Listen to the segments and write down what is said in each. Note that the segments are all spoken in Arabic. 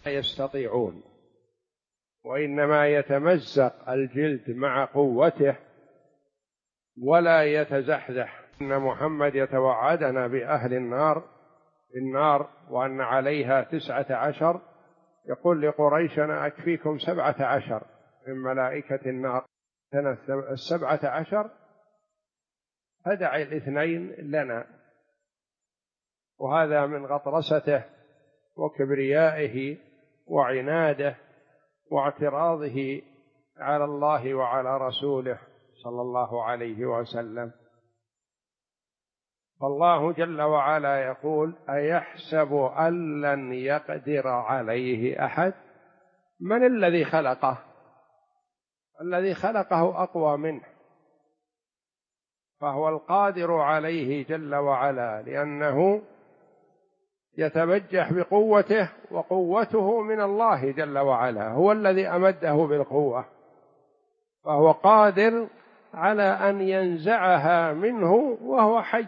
يستطيعون، وإنما يتمزق الجلد مع قوته ولا يتزحزح. إن محمد يتوعدنا بأهل النار وأن عليها 19، يقول لقريش: أنا أكفيكم 17 من ملائكة النار، 17، فدع 2 لنا. وهذا من غطرسته وكبريائه وعناده واعتراضه على الله وعلى رسوله صلى الله عليه وسلم. فالله جل وعلا يقول: أيحسب أن لن يقدر عليه أحد؟ من الذي خلقه؟ الذي خلقه أقوى منه، فهو القادر عليه جل وعلا، لأنه يتبجح بقوته، وقوته من الله جل وعلا، هو الذي أمده بالقوة، فهو قادر على أن ينزعها منه وهو حي،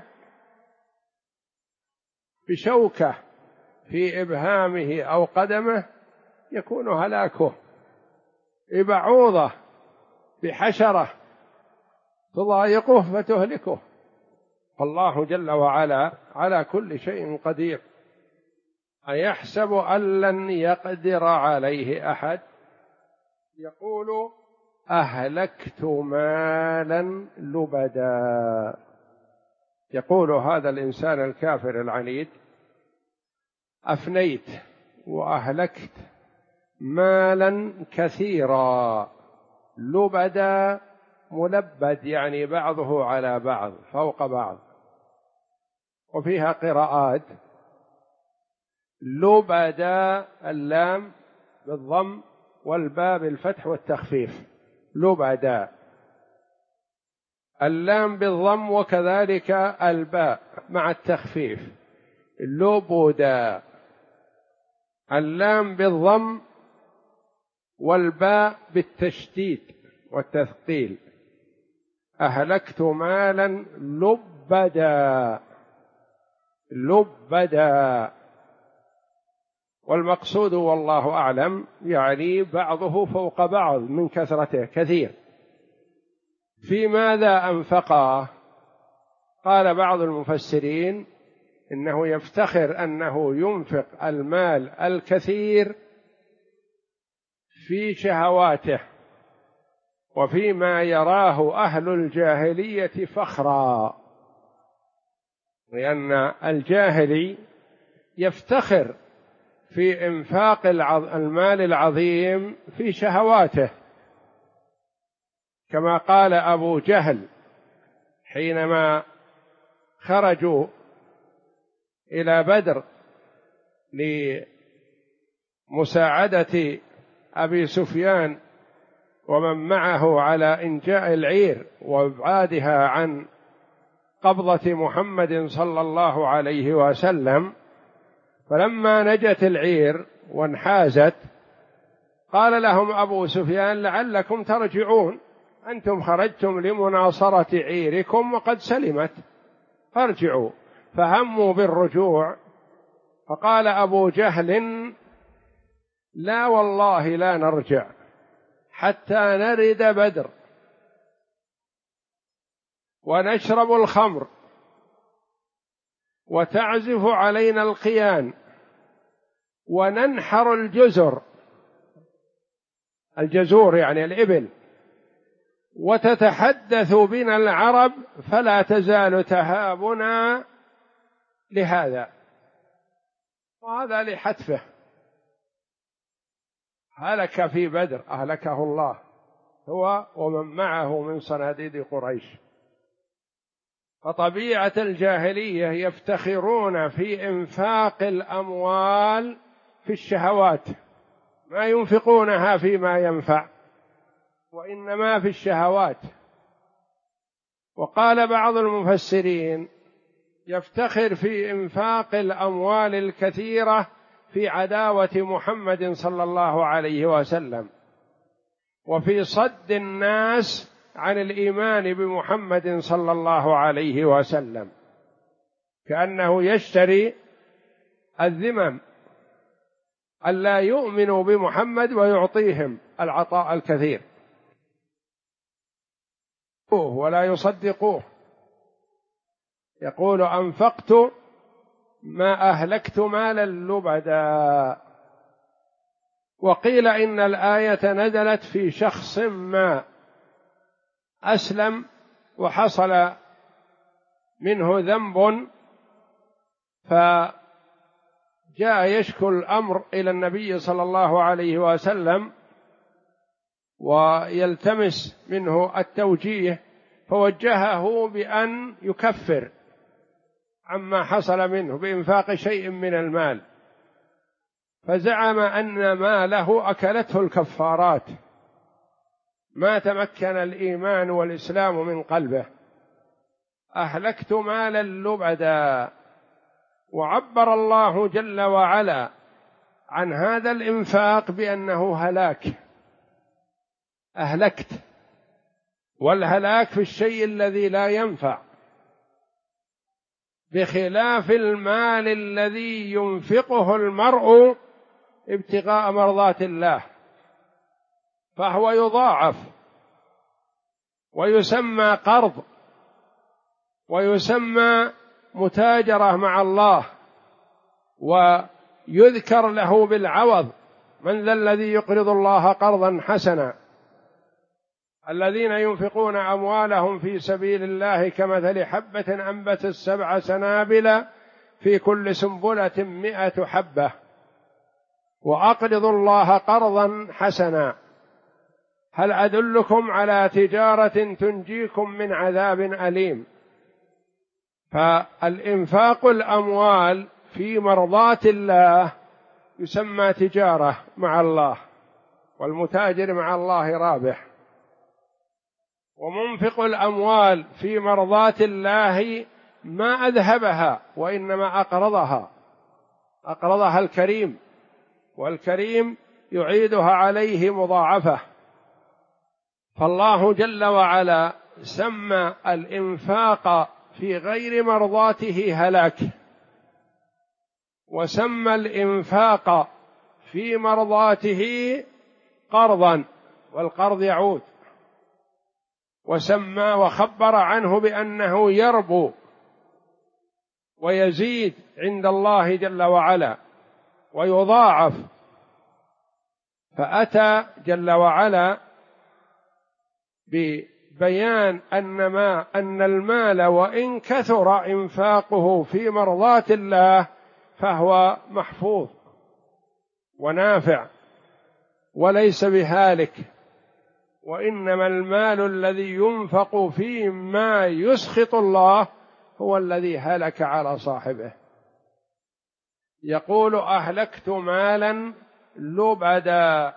بشوكة في إبهامه أو قدمه يكون هلاكه، ببعوضة بحشرة تضايقه فتهلكه. فالله جل وعلا على كل شيء قدير. أيحسب أن لن يقدر عليه أحد؟ يقول: أهلكت مالا لبدا. يقول هذا الإنسان الكافر العنيد: أفنيت وأهلكت مالا كثيرا. لبدا ملبد، يعني بعضه على بعض فوق بعض، وفيها قراءات: لبدا، اللام بالضم والباء بالفتح والتخفيف، لبدا، اللام بالضم وكذلك الباء مع التخفيف، لبدا، اللام بالضم والباء بالتشديد والتثقيل. أهلكت مالا لبدا، لبدا. والمقصود والله أعلم يعني بعضه فوق بعض من كثرته كثير. في ماذا أنفقه؟ قال بعض المفسرين إنه يفتخر أنه ينفق المال الكثير في شهواته وفيما يراه أهل الجاهلية فخرا، لأن الجاهلي يفتخر في إنفاق المال العظيم في شهواته، كما قال أبو جهل حينما خرجوا إلى بدر لمساعدة أبي سفيان ومن معه على إنجاء العير وإبعادها عن قبضة محمد صلى الله عليه وسلم، فلما نجت العير وانحازت قال لهم أبو سفيان: لعلكم ترجعون، أنتم خرجتم لمناصرة عيركم وقد سلمت، فارجعوا. فهموا بالرجوع، فقال أبو جهل: لا والله لا نرجع حتى نرد بدر ونشرب الخمر وتعزف علينا القيان وننحر الجزور يعني الإبل، وتتحدث بنا العرب، فلا تزال تهابنا لهذا. وهذا لحتفه، هلك في بدر، أهلكه الله هو ومن معه من صناديد قريش. فطبيعة الجاهلية يفتخرون في إنفاق الأموال في الشهوات، ما ينفقونها فيما ينفع، وإنما في الشهوات. وقال بعض المفسرين: يفتخر في إنفاق الأموال الكثيرة في عداوة محمد صلى الله عليه وسلم، وفي صد الناس عن الإيمان بمحمد صلى الله عليه وسلم، كأنه يشتري الذمم ألا يؤمنوا بمحمد ويعطيهم العطاء الكثير ولا يصدقوه. يقول أنفقت ما أهلكت مالا لبدا. وقيل إن الآية نزلت في شخص ما أسلم وحصل منه ذنب، فجاء يشكو الأمر إلى النبي صلى الله عليه وسلم ويلتمس منه التوجيه، فوجهه بأن يكفر عما حصل منه بإنفاق شيء من المال، فزعم أن ماله أكلته الكفارات، ما تمكن الإيمان والإسلام من قلبه. أهلكت مالا لبدا. وعبر الله جل وعلا عن هذا الإنفاق بأنه هلاك. أهلكت، والهلاك في الشيء الذي لا ينفع، بخلاف المال الذي ينفقه المرء ابتغاء مرضات الله، فهو يضاعف ويسمى قرض ويسمى متاجرة مع الله، ويذكر له بالعوض: من ذا الذي يقرض الله قرضا حسنا. الذين ينفقون أموالهم في سبيل الله كمثل حبة أنبتت 7 سنابل في كل سنبلة 100 حبة وأقرضوا الله قرضا حسنا هل أدلكم على تجارة تنجيكم من عذاب أليم. فالإنفاق الأموال في مرضات الله يسمى تجارة مع الله، والمتاجر مع الله رابح. ومنفق الأموال في مرضات الله ما أذهبها وإنما أقرضها الكريم، والكريم يعيدها عليه مضاعفة. فالله جل وعلا سمى الإنفاق في غير مرضاته هلاك، وسمى الإنفاق في مرضاته قرضا، والقرض يعود، وسمى وخبر عنه بأنه يربو ويزيد عند الله جل وعلا ويضاعف. فأتى جل وعلا ببيان أن المال وإن كثر إنفاقه في مرضات الله فهو محفوظ ونافع وليس بهالك، وإنما المال الذي ينفق فيما يسخط الله هو الذي هلك على صاحبه. يقول: أهلكت مالا لبدا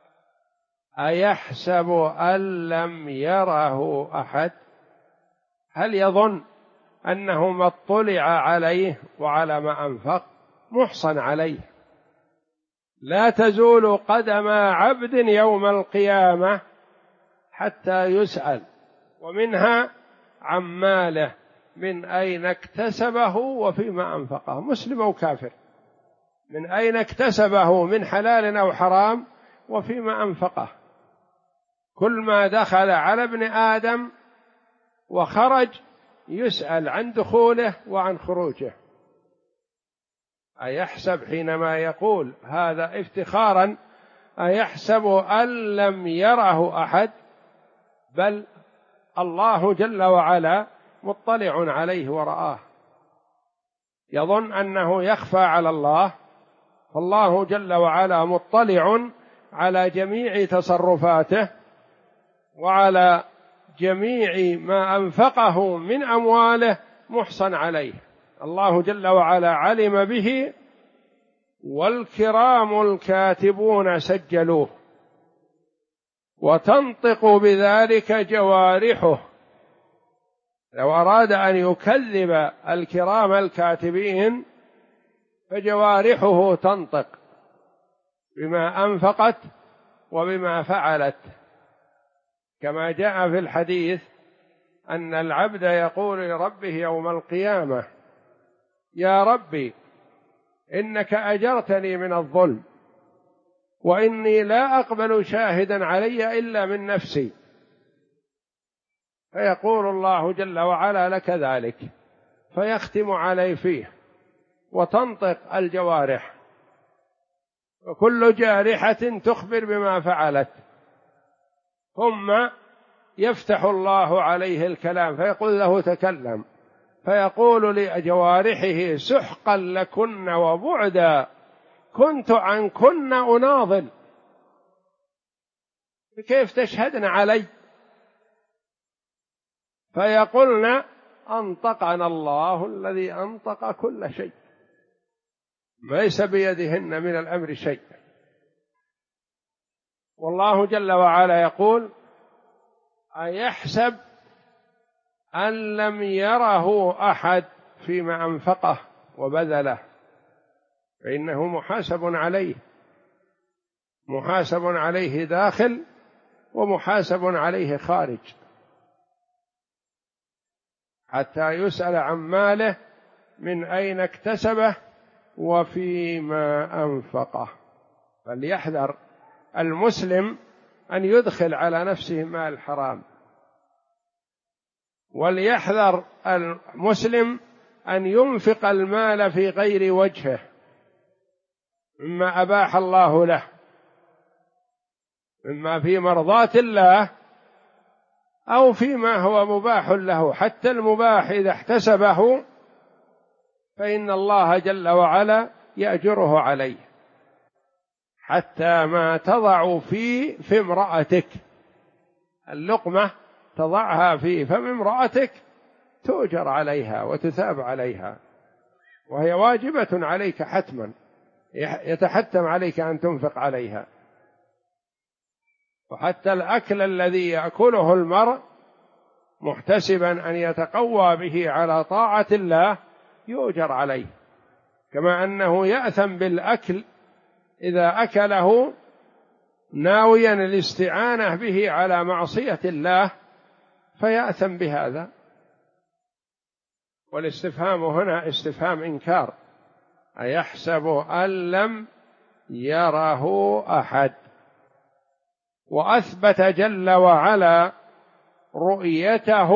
أيحسب أن لم يره أحد. هل يظن أنه ما اطلع عليه وعلى ما أنفق؟ محصن عليه. لا تزول قدم عبد يوم القيامة حتى يسأل، ومنها عن ماله من أين اكتسبه وفيما أنفقه، مسلم أو كافر، من أين اكتسبه من حلال أو حرام وفيما أنفقه. كل ما دخل على ابن آدم وخرج يسأل عن دخوله وعن خروجه. أيحسب، حينما يقول هذا افتخارا، أيحسب أن لم يره أحد، بل الله جل وعلا مطلع عليه ورآه. يظن أنه يخفى على الله، فالله جل وعلا مطلع على جميع تصرفاته وعلى جميع ما أنفقه من أمواله، محصن عليه. الله جل وعلا علم به، والكرام الكاتبون سجلوه، وتنطق بذلك جوارحه. لو أراد أن يكذب الكرام الكاتبين فجوارحه تنطق بما أنفقت وبما فعلت، كما جاء في الحديث أن العبد يقول لربه يوم القيامة: يا ربي إنك أجرتني من الظلم وإني لا أقبل شاهدا علي إلا من نفسي. فيقول الله جل وعلا لك ذلك، فيختم عليه فيه، وتنطق الجوارح، وكل جارحة تخبر بما فعلت، ثم يفتح الله عليه الكلام فيقول له تكلم، فيقول لجوارحه سحقا لكن وبعدا، كنت عنكن أناضل، كيف تشهدن علي؟ فيقولن أنطقنا الله الذي أنطق كل شيء، ليس بيدهن من الأمر شيء. والله جل وعلا يقول أيحسب أن لم يره أحد فيما أنفقه وبذله، فإنه محاسب عليه، محاسب عليه داخل ومحاسب عليه خارج، حتى يسأل عن ماله من أين اكتسبه وفيما أنفقه. فليحذر المسلم أن يدخل على نفسه مال حرام، وليحذر المسلم أن ينفق المال في غير وجهه مما أباح الله له، مما في مرضاة الله أو فيما هو مباح له. حتى المباح إذا احتسبه فإن الله جل وعلا يأجره عليه. حتى ما تضع في امرأتك، اللقمة تضعها في فم امرأتك تؤجر عليها وتثاب عليها، وهي واجبة عليك حتما، يتحتم عليك أن تنفق عليها. وحتى الأكل الذي يأكله المرء محتسبا أن يتقوى به على طاعة الله يؤجر عليه، كما أنه يأثم بالأكل إذا أكله ناويا الاستعانة به على معصية الله فيأثم بهذا. والاستفهام هنا استفهام إنكار، أيحسب أن لم يره أحد. وأثبت جل وعلا رؤيته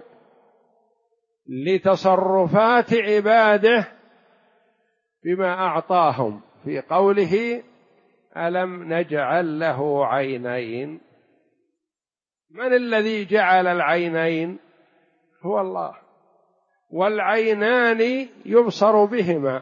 لتصرفات عباده بما أعطاهم في قوله ألم نجعل له عينين. من الذي جعل العينين؟ هو الله، والعينان يبصر بهما،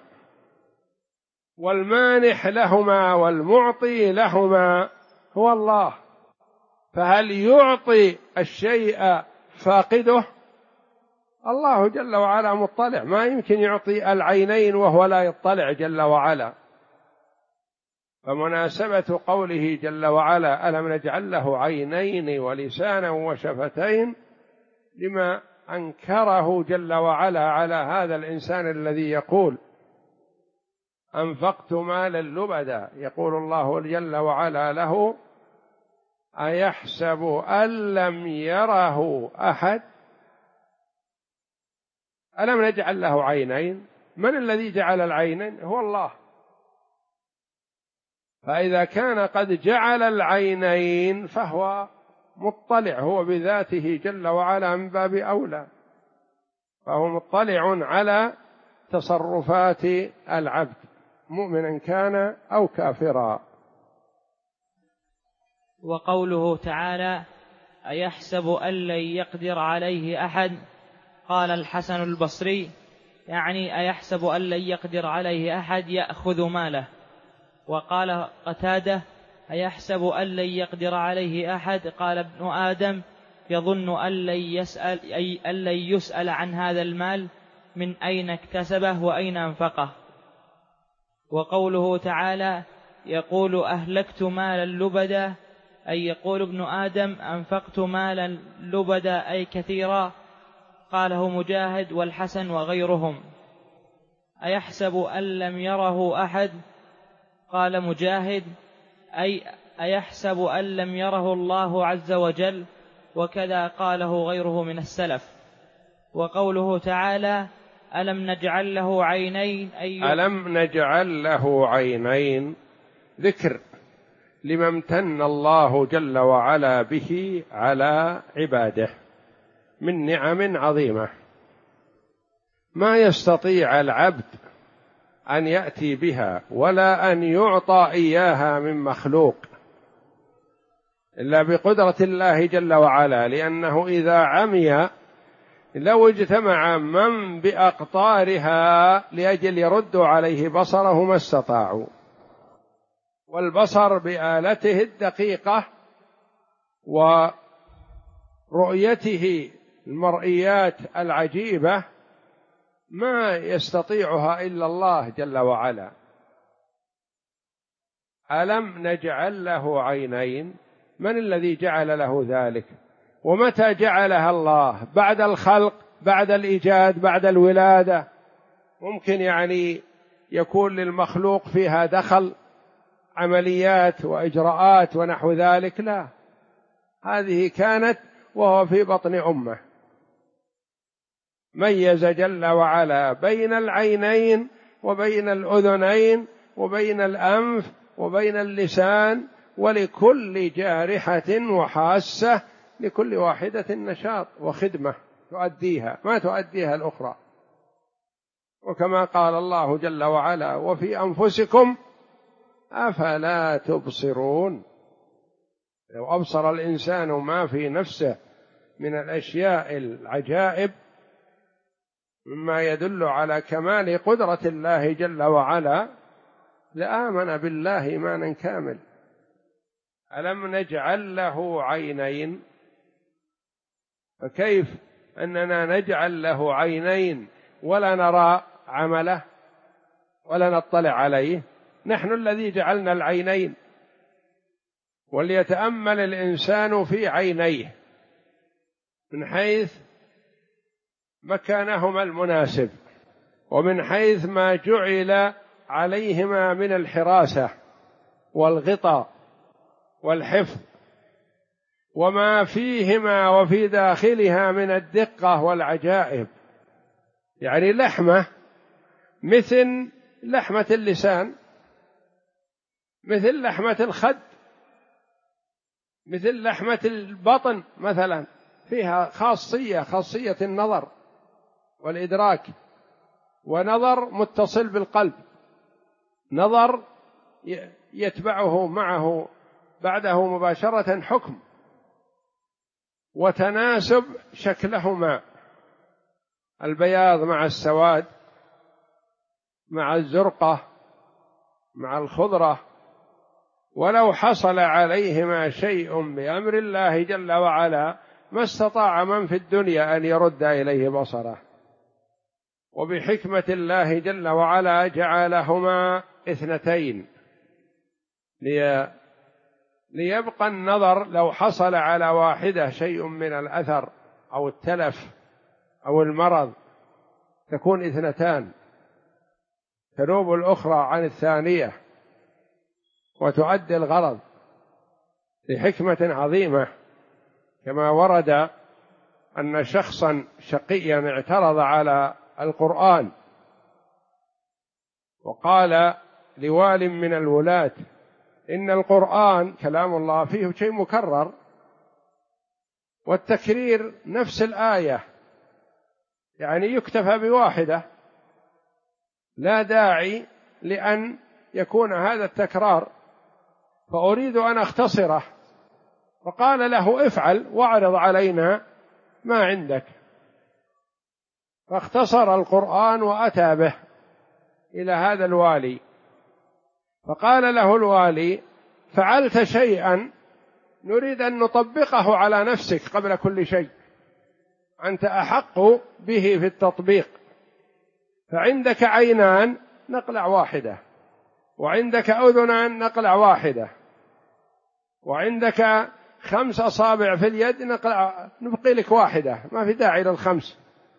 والمانح لهما والمعطي لهما هو الله. فهل يعطي الشيء فاقده؟ الله جل وعلا مطلع، ما يمكن يعطي العينين وهو لا يطلع جل وعلا. فمناسبة قوله جل وعلا ألم نجعل له عينين ولسانا وشفتين لما أنكره جل وعلا على هذا الإنسان الذي يقول أنفقت مالا لبدا. يقول الله جل وعلا له أيحسب أن لم يره أحد. ألم نجعل له عينين؟ من الذي جعل العينين؟ هو الله. فإذا كان قد جعل العينين فهو مطلع، هو بذاته جل وعلا من باب أولى، فهو مطلع على تصرفات العبد مؤمنا كان أو كافرا. وقوله تعالى أيحسب أن لن يقدر عليه أحد، قال الحسن البصري يعني أيحسب أن لن يقدر عليه أحد يأخذ ماله. وقال قتادة أيحسب أن لن يقدر عليه أحد، قال ابن آدم يظن أن لن يسأل عن هذا المال من أين اكتسبه وأين أنفقه. وقوله تعالى يقول أهلكت مالا لبدا، أي يقول ابن آدم أنفقت مالا لبدا أي كثيرا، قاله مجاهد والحسن وغيرهم. أيحسب أن لم يره أحد، قال مجاهد أي أيحسب أن لم يره الله عز وجل، وكذا قاله غيره من السلف. وقوله تعالى ألم نجعل له عينين، أي ألم نجعل له عينين ذكر لما امتن الله جل وعلا به على عباده من نعم عظيمة ما يستطيع العبد أن يأتي بها ولا أن يعطى إياها من مخلوق إلا بقدرة الله جل وعلا، لأنه إذا عمي لو اجتمع من بأقطارها لأجل يردوا عليه بصره ما استطاعوا، والبصر بآلته الدقيقة ورؤيته المرئيات العجيبة ما يستطيعها إلا الله جل وعلا. ألم نجعل له عينين؟ من الذي جعل له ذلك؟ ومتى جعلها الله؟ بعد الخلق، بعد الإيجاد، بعد الولادة؟ ممكن يعني يكون للمخلوق فيها دخل عمليات وإجراءات ونحو ذلك؟ لا، هذه كانت وهو في بطن أمه. ميز جل وعلا بين العينين وبين الأذنين وبين الأنف وبين اللسان، ولكل جارحة وحاسة لكل واحدة نشاط وخدمة تؤديها ما تؤديها الأخرى. وكما قال الله جل وعلا: وفي أنفسكم أفلا تبصرون. لو أبصر الإنسان ما في نفسه من الأشياء العجائب مما يدل على كمال قدرة الله جل وعلا لآمن بالله إيمانا كامل. ألم نجعل له عينين؟ فكيف أننا نجعل له عينين ولا نرى عمله ولا نطلع عليه؟ نحن الذي جعلنا العينين. وليتأمل الإنسان في عينيه من حيث مكانهما المناسب، ومن حيث ما جعل عليهما من الحراسة والغطاء والحفظ، وما فيهما وفي داخلها من الدقة والعجائب. يعني لحمة مثل لحمة اللسان، مثل لحمة الخد، مثل لحمة البطن مثلا، فيها خاصية النظر والإدراك، ونظر متصل بالقلب، نظر يتبعه معه بعده مباشرة حكم، وتناسب شكلهما، البياض مع السواد، مع الزرقة، مع الخضرة. ولو حصل عليهما شيء بأمر الله جل وعلا ما استطاع من في الدنيا أن يرد إليه بصره. وبحكمة الله جل وعلا جعلهما اثنتين ليبقى النظر لو حصل على واحدة شيء من الأثر أو التلف أو المرض تكون اثنتان، تنوب الأخرى عن الثانية وتؤدي الغرض لحكمة عظيمة. كما ورد أن شخصا شقيا اعترض على القرآن وقال لوال من الولاة: إن القرآن كلام الله فيه شيء مكرر، والتكرير نفس الآية، يعني يكتفى بواحدة، لا داعي لأن يكون هذا التكرار، فأريد أن أختصره. فقال له: افعل واعرض علينا ما عندك. فاختصر القرآن وأتى به إلى هذا الوالي، فقال له الوالي: فعلت شيئا نريد أن نطبقه على نفسك قبل كل شيء، أنت أحق به في التطبيق، فعندك عينان نقلع واحدة، وعندك أذنان نقلع واحدة، وعندك 5 أصابع في اليد نبقي لك واحدة، ما في داعي لل5،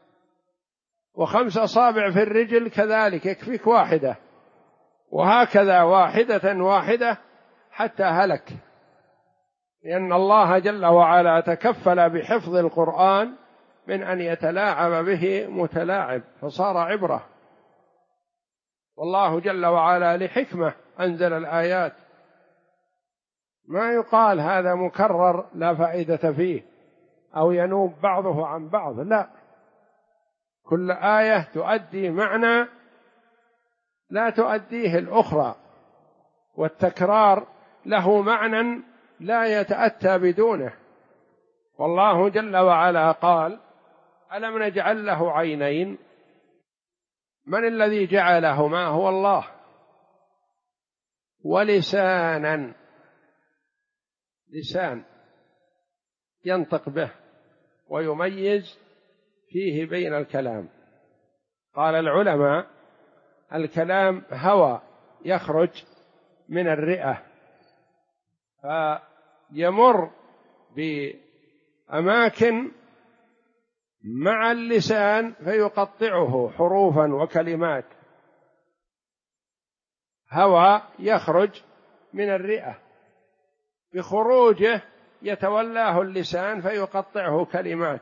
و5 أصابع في الرجل كذلك يكفيك واحدة، وهكذا واحدة واحدة حتى هلك. لأن الله جل وعلا تكفل بحفظ القرآن من أن يتلاعب به متلاعب، فصار عبرة. والله جل وعلا لحكمة أنزل الآيات. ما يقال هذا مكرر لا فائدة فيه أو ينوب بعضه عن بعض، لا، كل آية تؤدي معنى لا تؤديه الأخرى، والتكرار له معنى لا يتأتى بدونه. والله جل وعلا قال: ألم نجعل له عينين؟ من الذي جعلهما؟ هو الله. ولسانا، لسان ينطق به ويميز فيه بين الكلام. قال العلماء: الكلام هوى يخرج من الرئة فيمر بأماكن مع اللسان فيقطعه حروفا وكلمات. هوى يخرج من الرئة، بخروجه يتولاه اللسان فيقطعه كلمات،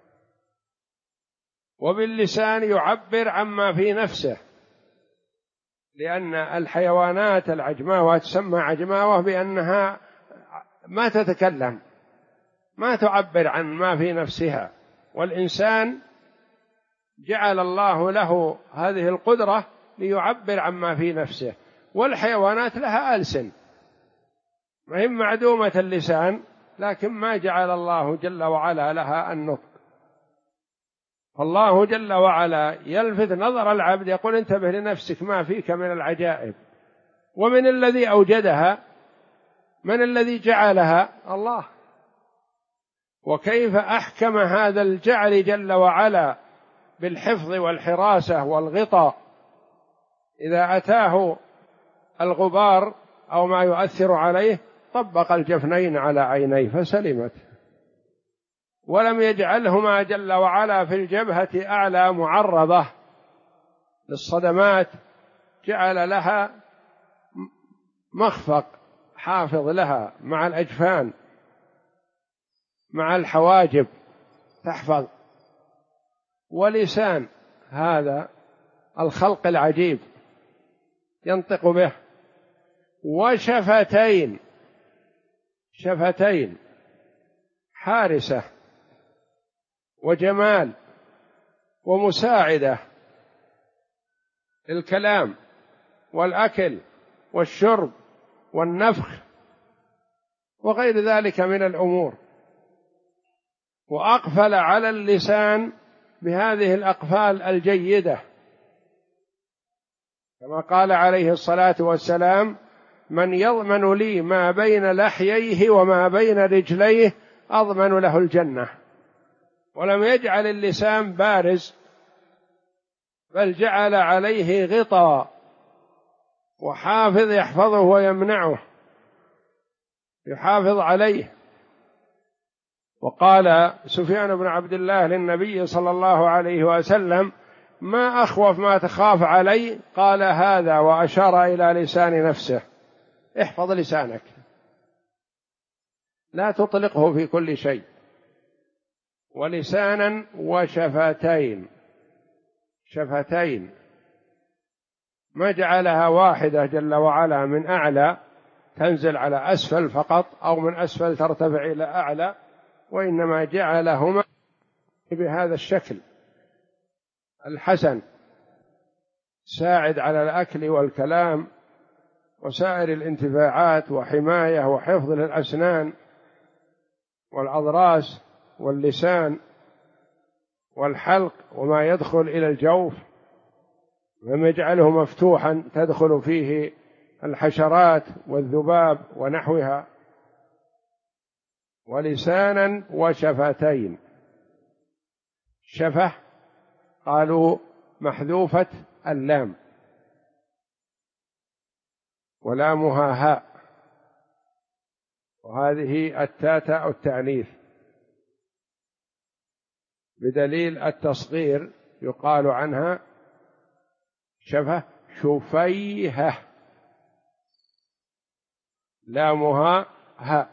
وباللسان يعبر عما في نفسه، لأن الحيوانات العجماوة تسمى عجماوة بأنها ما تتكلم، ما تعبر عن ما في نفسها، والإنسان جعل الله له هذه القدرة ليعبر عما في نفسه، والحيوانات لها ألسن وهي معدومة اللسان، لكن ما جعل الله جل وعلا لها النطق. فالله جل وعلا يلفت نظر العبد يقول: انتبه لنفسك ما فيك من العجائب. ومن الذي أوجدها؟ من الذي جعلها؟ الله. وكيف أحكم هذا الجعل جل وعلا بالحفظ والحراسة والغطاء، إذا أتاه الغبار أو ما يؤثر عليه طبق الجفنين على عينيه فسلمت، ولم يجعلهما جل وعلا في الجبهة أعلى معرضة للصدمات، جعل لها مخفق حافظ لها مع الأجفان مع الحواجب تحفظ. ولسان هذا الخلق العجيب ينطق به، وشفتين، شفتين حارسة وجمال ومساعدة للكلام والأكل والشرب والنفخ وغير ذلك من الأمور، وأقفل على اللسان بهذه الأقفال الجيدة، كما قال عليه الصلاة والسلام: من يضمن لي ما بين لحييه وما بين رجليه أضمن له الجنة. ولم يجعل اللسان بارز، بل جعل عليه غطاء وحافظ يحفظه ويمنعه، يحافظ عليه. وقال سفيان بن عبد الله للنبي صلى الله عليه وسلم: ما أخوف ما تخاف علي؟ قال: هذا، وأشار إلى لسان نفسه. احفظ لسانك، لا تطلقه في كل شيء. ولسانا وشفتين، شفتين ما جعلها واحدة جل وعلا من أعلى تنزل على أسفل فقط، أو من أسفل ترتفع إلى أعلى، وإنما جعلهما بهذا الشكل الحسن، ساعد على الأكل والكلام وسائر الانتفاعات، وحماية وحفظ للأسنان والأضراس واللسان والحلق وما يدخل إلى الجوف، لم يجعله مفتوحا تدخل فيه الحشرات والذباب ونحوها. ولسانا وشفتين. شفة قالوا محذوفة اللام ولامها هاء، وهذه التاء تاء التأنيث، بدليل التصغير يقال عنها شفة شفيهة، لامها هاء،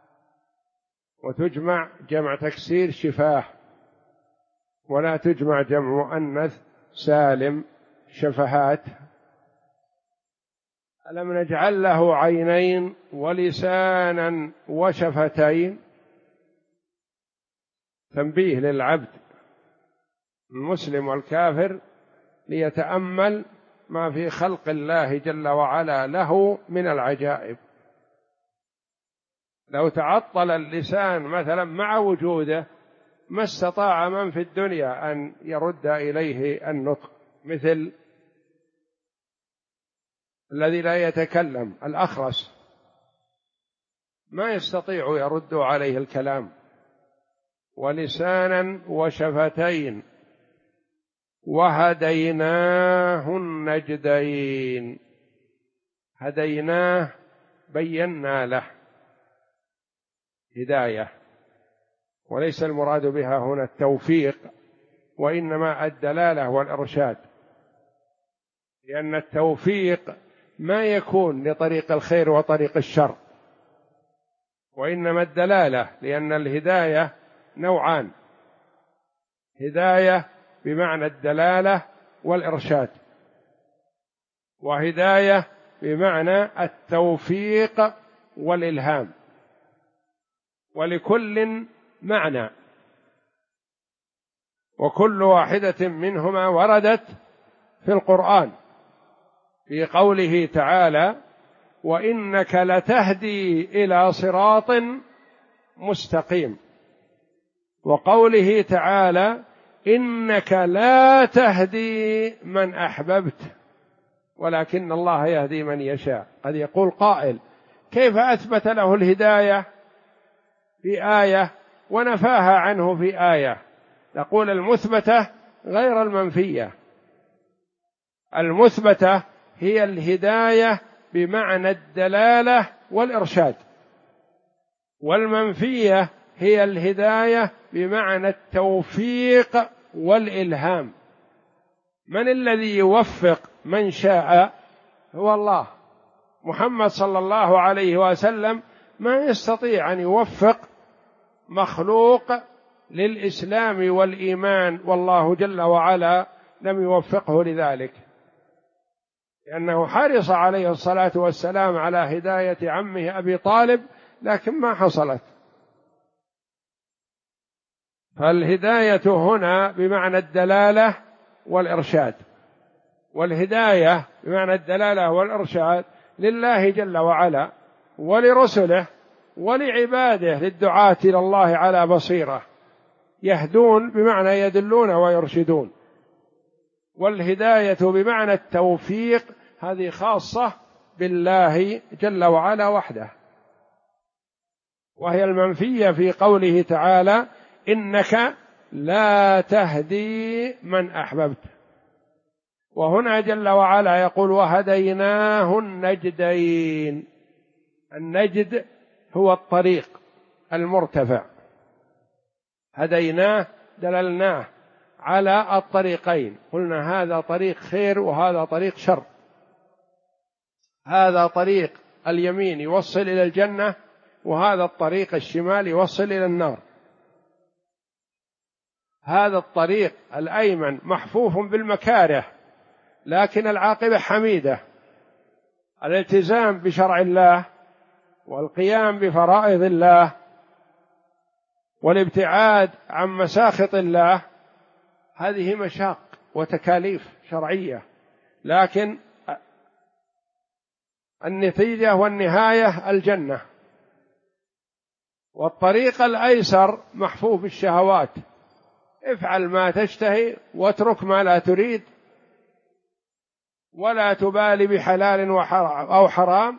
وتجمع جمع تكسير شفاه، ولا تجمع جمع مؤنث سالم شفهات. ألم نجعل له عينين ولسانا وشفتين. تنبيه للعبد المسلم والكافر ليتأمل ما في خلق الله جل وعلا له من العجائب. لو تعطل اللسان مثلا مع وجوده ما استطاع من في الدنيا أن يرد إليه النطق، مثل الذي لا يتكلم الأخرس ما يستطيع يرد عليه الكلام. ولسانا وشفتين وهديناه النجدين. هديناه بينا له هداية، وليس المراد بها هنا التوفيق، وإنما الدلالة والإرشاد، لأن التوفيق ما يكون لطريق الخير وطريق الشر، وإنما الدلالة، لأن الهداية نوعان: هداية بمعنى الدلالة والإرشاد، وهداية بمعنى التوفيق والإلهام، ولكل معنى، وكل واحدة منهما وردت في القرآن في قوله تعالى: وإنك لتهدي إلى صراط مستقيم، وقوله تعالى: إنك لا تهدي من أحببت ولكن الله يهدي من يشاء. قد يقول قائل: كيف أثبت له الهداية في آية ونفاها عنه في آية؟ نقول: المثبتة غير المنفية. المثبتة هي الهداية بمعنى الدلالة والإرشاد، والمنفية هي الهداية بمعنى التوفيق والإلهام. من الذي يوفق من شاء؟ هو الله. محمد صلى الله عليه وسلم ما يستطيع أن يوفق مخلوق للإسلام والإيمان، والله جل وعلا لم يوفقه لذلك، لأنه حرص عليه الصلاة والسلام على هداية عمه أبي طالب، لكن ما حصلت. فالهداية هنا بمعنى الدلالة والإرشاد، والهداية بمعنى الدلالة والإرشاد لله جل وعلا ولرسله ولعباده للدعاة إلى الله على بصيرة، يهدون بمعنى يدلون ويرشدون. والهداية بمعنى التوفيق هذه خاصة بالله جل وعلا وحده، وهي المنفية في قوله تعالى: إنك لا تهدي من أحببت. وهنا جل وعلا يقول: وهديناه النجدين. النجد هو الطريق المرتفع، هديناه دللناه على الطريقين، قلنا هذا طريق خير وهذا طريق شر، هذا طريق اليمين يوصل إلى الجنة، وهذا الطريق الشمال يوصل إلى النار. هذا الطريق الأيمن محفوف بالمكاره، لكن العاقبة حميدة: الالتزام بشرع الله والقيام بفرائض الله والابتعاد عن مساخط الله. هذه مشاق وتكاليف شرعية، لكن النتيجة والنهاية الجنة. والطريق الأيسر محفوف بالشهوات: افعل ما تشتهي واترك ما لا تريد، ولا تبالي بحلال أو حرام،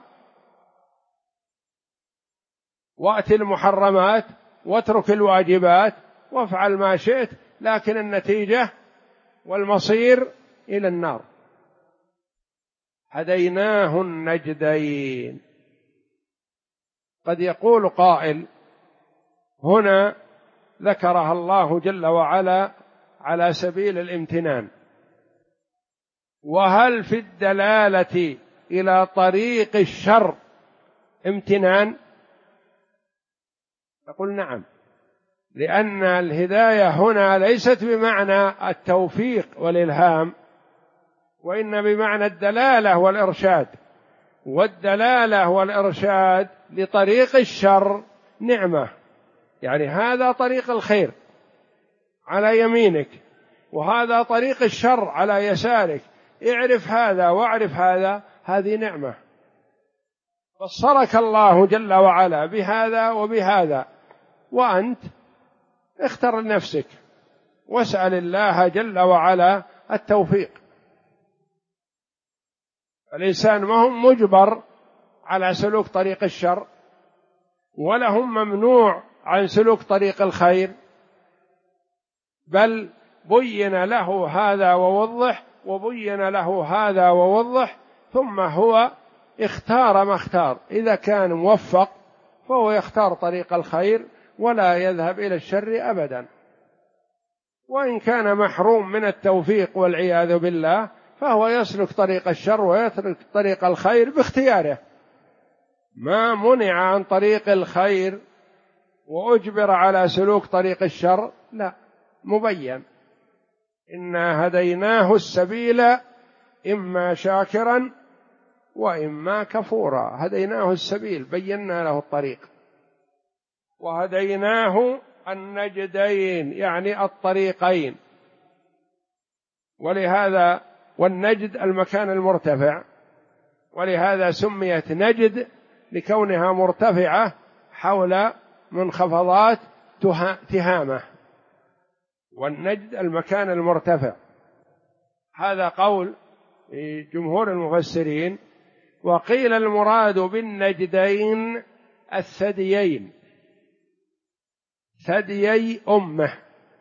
وأت المحرمات واترك الواجبات، وافعل ما شئت، لكن النتيجة والمصير إلى النار. هديناه النجدين. قد يقول قائل: هنا ذكرها الله جل وعلا على سبيل الامتنان، وهل في الدلالة إلى طريق الشر امتنان؟ نقول: نعم، لأن الهداية هنا ليست بمعنى التوفيق والإلهام، وإن بمعنى الدلالة والإرشاد. والدلالة والإرشاد لطريق الشر نعمة، يعني هذا طريق الخير على يمينك وهذا طريق الشر على يسارك، اعرف هذا واعرف هذا، هذه نعمة. بصرك الله جل وعلا بهذا وبهذا، وأنت اختر لنفسك واسأل الله جل وعلا التوفيق. الإنسان ما هم مجبر على سلوك طريق الشر ولا هم ممنوع عن سلوك طريق الخير، بل بين له هذا ووضح، وبين له هذا ووضح، ثم هو اختار ما اختار. إذا كان موفق فهو يختار طريق الخير ولا يذهب إلى الشر أبدا، وإن كان محروم من التوفيق والعياذ بالله فهو يسلك طريق الشر ويترك طريق الخير باختياره، ما منع عن طريق الخير وأجبر على سلوك طريق الشر، لا، مبين. إنا هديناه السبيل إما شاكرا وإما كفورا. هديناه السبيل، بينا له الطريق، وهديناه النجدين يعني الطريقين. ولهذا والنجد المكان المرتفع، ولهذا سميت نجد لكونها مرتفعة حول منخفضات تهامة، والنجد المكان المرتفع. هذا قول جمهور المفسرين. وقيل المراد بالنجدين الثديين، ثديي أمه،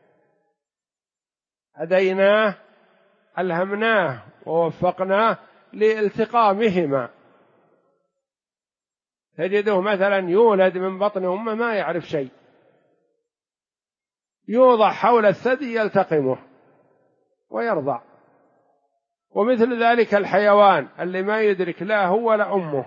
هديناه ألهمناه ووفقناه لالتقامهما. تجده مثلا يولد من بطن أمه ما يعرف شيء، يوضع حول الثدي يلتقمه ويرضع. ومثل ذلك الحيوان اللي ما يدرك لا هو ولا أمه،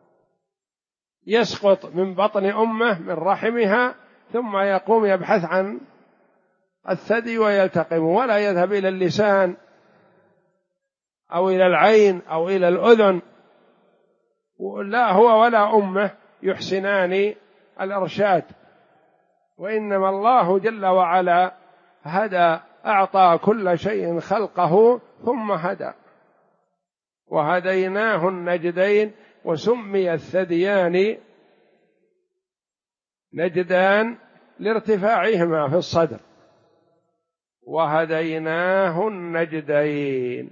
يسقط من بطن أمه من رحمها ثم يقوم يبحث عن الثدي ويلتقمه، ولا يذهب إلى اللسان أو إلى العين أو إلى الأذن، لا هو ولا أمه يحسنان الإرشاد. وإنما الله جل وعلا هدى، أعطى كل شيء خلقه ثم هدى. وهديناه النجدين، وسمي الثديان نجدان لارتفاعهما في الصدر. وهديناه النجدين،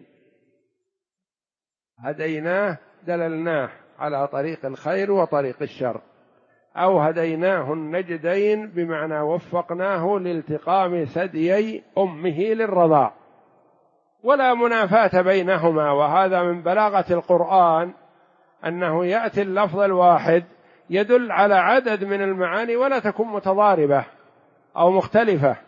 هديناه دللناه على طريق الخير وطريق الشر، أو هديناه النجدين بمعنى وفقناه لالتقام ثديي أمه للرضاع، ولا منافاة بينهما. وهذا من بلاغة القرآن أنه يأتي اللفظ الواحد يدل على عدد من المعاني ولا تكون متضاربة أو مختلفة،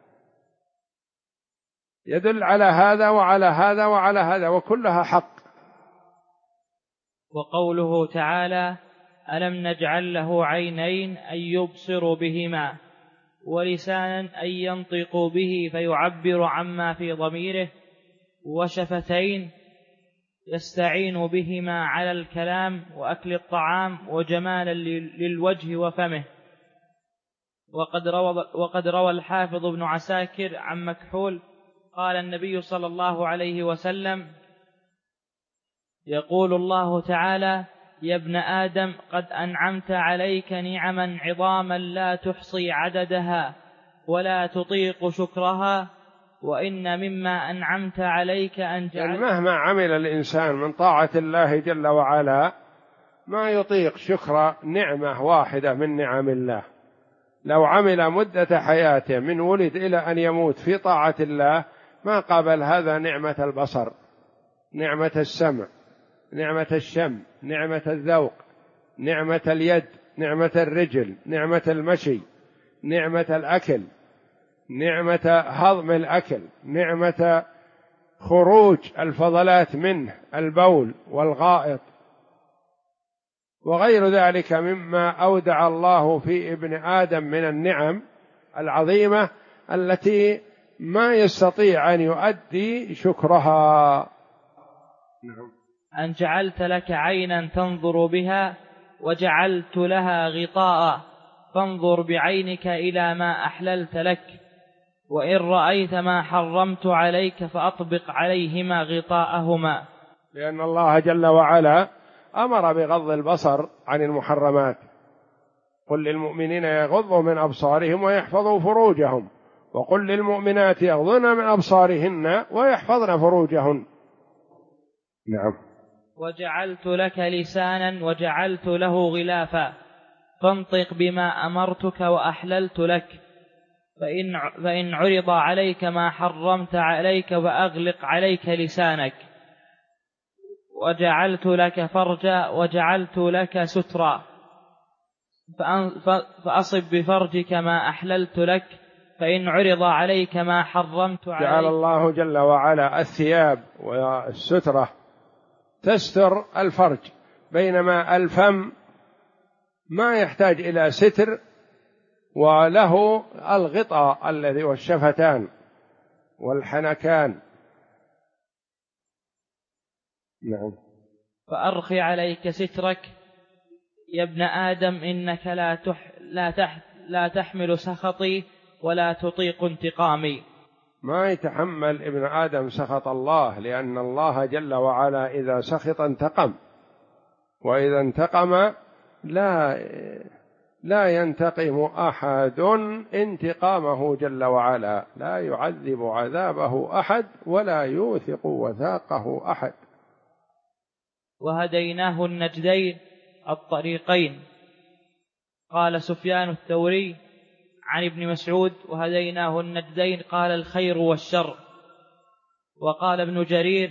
يدل على هذا وعلى هذا وعلى هذا وكلها حق. وقوله تعالى: ألم نجعل له عينين أن يبصر بهما، ولسانا أن ينطق به فيعبر عما في ضميره، وشفتين يستعين بهما على الكلام وأكل الطعام، وجمالا للوجه وفمه. وقد روى الحافظ ابن عساكر عن مكحول قال النبي صلى الله عليه وسلم: يقول الله تعالى: يا ابن آدم قد أنعمت عليك نعما عظاما لا تحصي عددها ولا تطيق شكرها، وإن مما أنعمت عليك أن يعني مهما عمل الإنسان من طاعة الله جل وعلا ما يطيق شكر نعمة واحدة من نعم الله. لو عمل مدة حياته من ولد إلى أن يموت في طاعة الله ما قابل هذا نعمة البصر، نعمة السمع، نعمة الشم، نعمة الذوق، نعمة اليد، نعمة الرجل، نعمة المشي، نعمة الأكل، نعمة هضم الأكل، نعمة خروج الفضلات منه البول والغائط، وغير ذلك مما أودع الله في ابن آدم من النعم العظيمة التي ما يستطيع أن يؤدي شكرها. أن جعلت لك عينا تنظر بها وجعلت لها غطاء فانظر بعينك إلى ما أحللت لك، وإن رأيت ما حرمت عليك فأطبق عليهما غطاءهما. لأن الله جل وعلا أمر بغض البصر عن المحرمات، قل للمؤمنين يغضوا من أبصارهم ويحفظوا فروجهم، وقل للمؤمنات يغضن من أبصارهن ويحفظن فروجهن. نعم. وجعلت لك لسانا وجعلت له غلافا فانطق بما أمرتك وأحللت لك، فإن عرض عليك ما حرمت عليك وأغلق عليك لسانك. وجعلت لك فرجا وجعلت لك سترا فأصب بفرجك ما أحللت لك، فإن عرض عليك ما حرمت عليك. جعل الله جل وعلا الثياب والسترة تستر الفرج، بينما الفم ما يحتاج إلى ستر، وله الغطاء الذي والشفتان والحنكان. نعم. فأرخي عليك سترك يا ابن آدم إنك لا تحمل سخطي ولا تطيق انتقامي. ما يتحمل ابن آدم سخط الله، لأن الله جل وعلا إذا سخط انتقم، وإذا انتقم لا ينتقم أحد انتقامه جل وعلا، لا يعذب عذابه أحد ولا يوثق وثاقه أحد. وهديناه النجدين الطريقين. قال سفيان الثوري عن ابن مسعود وهديناه النجدين قال الخير والشر. وقال ابن جرير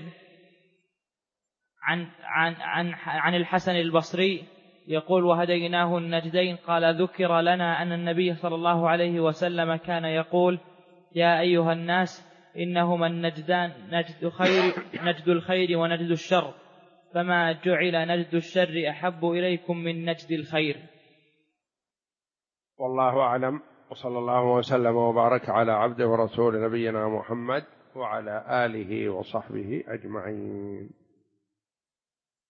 عن الحسن البصري يقول وهديناه النجدين قال ذكر لنا أن النبي صلى الله عليه وسلم كان يقول يا أيها الناس إنهما النجدان نجد الخير ونجد الشر، فما جعل نجد الشر أحب إليكم من نجد الخير. والله أعلم، وصلى الله وسلم وبارك على عبده ورسول نبينا محمد وعلى آله وصحبه أجمعين.